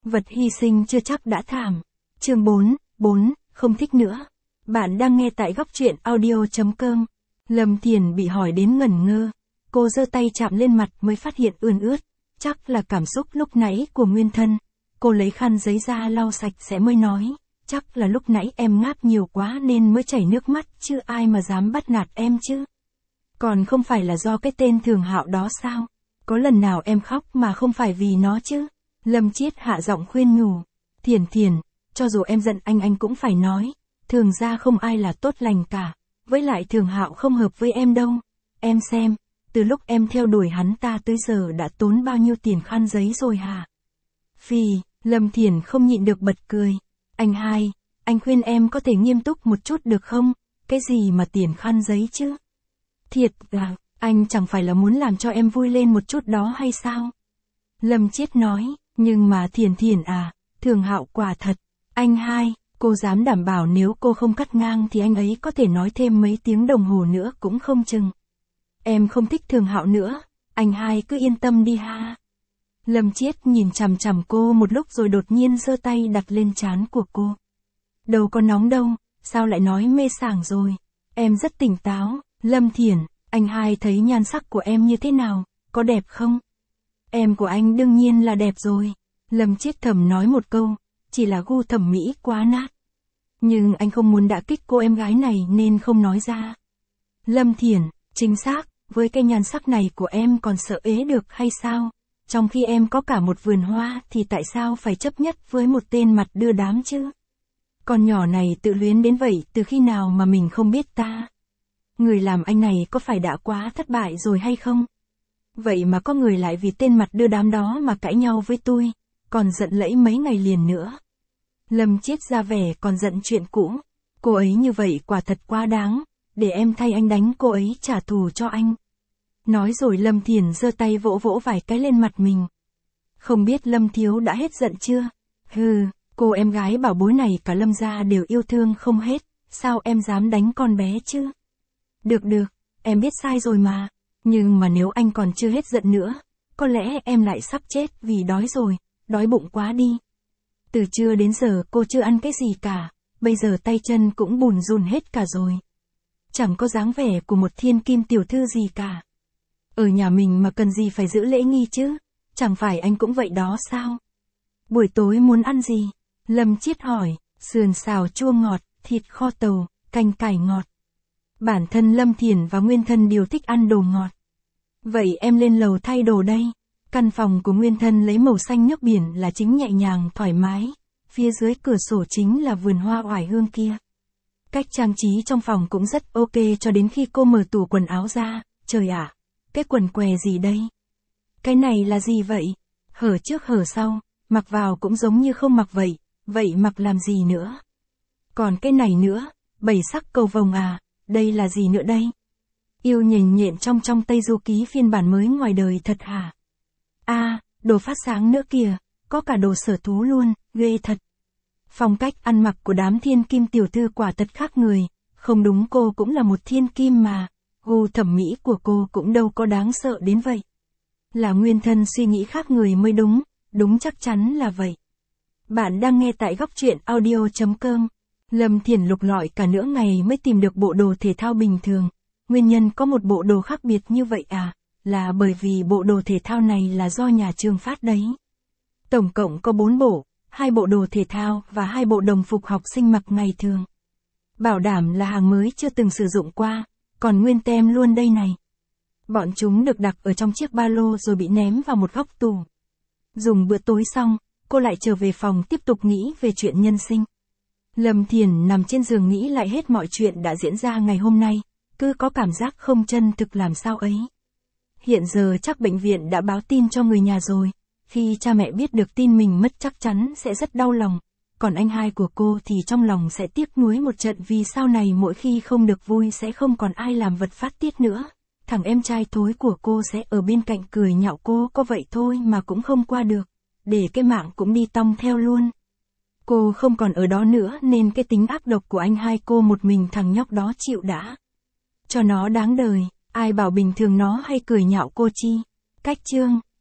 Vật hy sinh chưa chắc đã thảm. Chương 4, không thích nữa. Bạn đang nghe tại góc truyện audio.com. Lâm Thiền bị hỏi đến ngẩn ngơ. Cô giơ tay chạm lên mặt mới phát hiện ươn ướt. Chắc là cảm xúc lúc nãy của Nguyên Thân. Cô lấy khăn giấy ra lau sạch sẽ mới nói. Chắc là lúc nãy em ngáp nhiều quá nên mới chảy nước mắt chứ ai mà dám bắt nạt em chứ. Còn không phải là do cái tên Thường Hạo đó sao? Có lần nào em khóc mà không phải vì nó chứ? Lâm Chiết hạ giọng khuyên nhủ. Thiền, cho dù em giận anh cũng phải nói. Thường ra không ai là tốt lành cả. Với lại Thường Hạo không hợp với em đâu. Em xem, từ lúc em theo đuổi hắn ta tới giờ đã tốn bao nhiêu tiền khăn giấy rồi hả? Phì, Lâm Thiền không nhịn được bật cười. Anh khuyên em có thể nghiêm túc một chút được không? Cái gì mà tiền khăn giấy chứ? Thiệt là, anh chẳng phải là muốn làm cho em vui lên một chút đó hay sao? Lâm Chiết nói, nhưng mà Thiền à, Thường Hạo quả thật. Cô dám đảm bảo nếu cô không cắt ngang thì anh ấy có thể nói thêm mấy tiếng đồng hồ nữa cũng không chừng. Em không thích Thường Hạo nữa, anh cứ yên tâm đi ha. Lâm Chiết nhìn chằm chằm cô một lúc rồi đột nhiên giơ tay đặt lên trán của cô. Đâu có nóng đâu, sao lại nói mê sảng rồi? Em rất tỉnh táo. Lâm Thiền, anh thấy nhan sắc của em như thế nào, có đẹp không? Em của anh đương nhiên là đẹp rồi. Lâm Chiết thầm nói một câu, chỉ là gu thẩm mỹ quá nát. Nhưng anh không muốn đả kích cô em gái này nên không nói ra. Lâm Thiền, chính xác, với cái nhan sắc này của em còn sợ ế được hay sao? Trong khi em có cả một vườn hoa thì tại sao phải chấp nhất với một tên mặt đưa đám chứ? Con nhỏ này tự luyến đến vậy từ khi nào mà mình không biết ta? Người làm anh này có phải đã quá thất bại rồi hay không? Vậy mà có người lại vì tên mặt đưa đám đó mà cãi nhau với tôi, còn giận lẫy mấy ngày liền nữa. Lâm Chiết ra vẻ còn giận chuyện cũ. Cô ấy như vậy quả thật quá đáng, để em thay anh đánh cô ấy trả thù cho anh. Nói rồi Lâm Thiền giơ tay vỗ vài cái lên mặt mình. Không biết Lâm Thiếu đã hết giận chưa? Cô em gái bảo bối này cả Lâm gia đều yêu thương không hết, sao em dám đánh con bé chứ? Được, em biết sai rồi mà. Nhưng mà nếu anh còn chưa hết giận nữa, có lẽ em lại sắp chết vì đói rồi, đói bụng quá đi. Từ trưa đến giờ cô chưa ăn cái gì cả, bây giờ tay chân cũng bùn rùn hết cả rồi. Chẳng có dáng vẻ của một thiên kim tiểu thư gì cả. Ở nhà mình mà cần gì phải giữ lễ nghi chứ, chẳng phải anh cũng vậy đó sao? Buổi tối muốn ăn gì? Lâm Chiết hỏi, sườn xào chua ngọt, thịt kho tàu, canh cải ngọt. Bản thân Lâm Thiền và Nguyên Thân đều thích ăn đồ ngọt. Vậy em lên lầu thay đồ đây. Căn phòng của Nguyên Thân lấy màu xanh nước biển là chính nhẹ nhàng thoải mái. Phía dưới cửa sổ chính là vườn hoa oải hương kia. Cách trang trí trong phòng cũng rất ok cho đến khi cô mở tủ quần áo ra. Trời ạ, cái quần què gì đây? Cái này là gì vậy? Hở trước hở sau, mặc vào cũng giống như không mặc vậy. Vậy mặc làm gì nữa? Còn cái này nữa, 7 sắc cầu vồng à, đây là gì nữa đây? Yêu nhện nhện trong Tây Du Ký phiên bản mới ngoài đời thật hả? Đồ phát sáng nữa kìa, có cả đồ sở thú luôn, ghê thật. Phong cách ăn mặc của đám thiên kim tiểu thư quả thật khác người, không đúng cô cũng là một thiên kim mà, gu thẩm mỹ của cô cũng đâu có đáng sợ đến vậy. Là Nguyên Thân suy nghĩ khác người mới đúng chắc chắn là vậy. Bạn đang nghe tại góc truyện audio.com. Lâm Thiền lục lọi cả nửa ngày mới tìm được bộ đồ thể thao bình thường. Nguyên nhân có một bộ đồ khác biệt như vậy à? Là bởi vì bộ đồ thể thao này là do nhà trường phát đấy. Tổng cộng có 4 bộ, 2 bộ đồ thể thao và 2 bộ đồng phục học sinh mặc ngày thường. Bảo đảm là hàng mới chưa từng sử dụng qua, còn nguyên tem luôn đây này. Bọn chúng được đặt ở trong chiếc ba lô rồi bị ném vào một góc tủ. Dùng bữa tối xong, cô lại trở về phòng tiếp tục nghĩ về chuyện nhân sinh. Lâm Thiền nằm trên giường nghĩ lại hết mọi chuyện đã diễn ra ngày hôm nay, cứ có cảm giác không chân thực làm sao ấy. Hiện giờ chắc bệnh viện đã báo tin cho người nhà rồi, khi cha mẹ biết được tin mình mất chắc chắn sẽ rất đau lòng, còn anh của cô thì trong lòng sẽ tiếc nuối một trận vì sau này mỗi khi không được vui sẽ không còn ai làm vật phát tiết nữa. Thằng em trai thối của cô sẽ ở bên cạnh cười nhạo cô có vậy thôi mà cũng không qua được, để cái mạng cũng đi tong theo luôn. Cô không còn ở đó nữa nên cái tính ác độc của anh cô một mình thằng nhóc đó chịu đã. Cho nó đáng đời, ai bảo bình thường nó hay cười nhạo cô chi. Cách chương